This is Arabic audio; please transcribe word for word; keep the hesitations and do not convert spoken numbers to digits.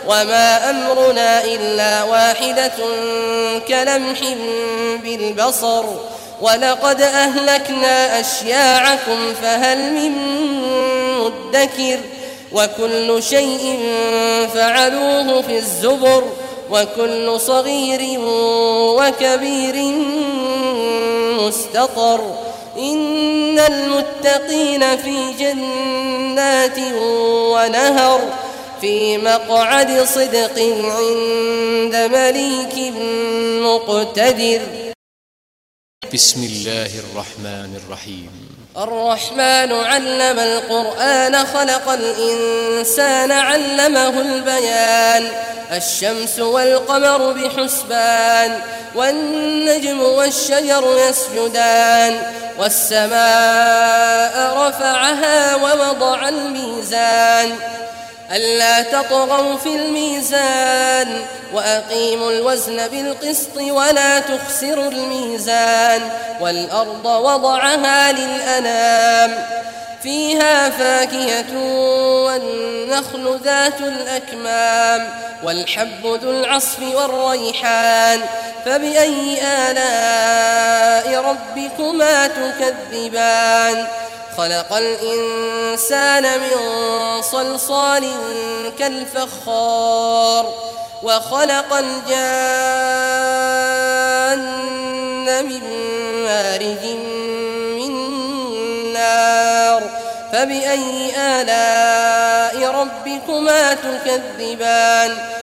وما أمرنا إلا واحدة كلمح بالبصر ولقد أهلكنا أشياعكم فهل من مدكر وكل شيء فعلوه في الزبر وكل صغير وكبير مستطر إن المتقين في جنات ونهر في مقعد صدق عند مليك مقتدر. بسم الله الرحمن الرحيم. الرحمن علم القرآن خلق الإنسان علمه البيان الشمس والقمر بحسبان والنجم والشجر يسجدان والسماء رفعها ووضع الميزان ألا تطغوا في الميزان وأقيموا الوزن بالقسط ولا تخسروا الميزان والأرض وضعها للأنام فيها فاكهة والنخل ذات الأكمام والحب ذو العصف والريحان فبأي آلاء ربكما تكذبان خلق الإنسان من صلصال كالفخار وخلق الجان من مارج من نار فبأي آلاء ربكما تكذبان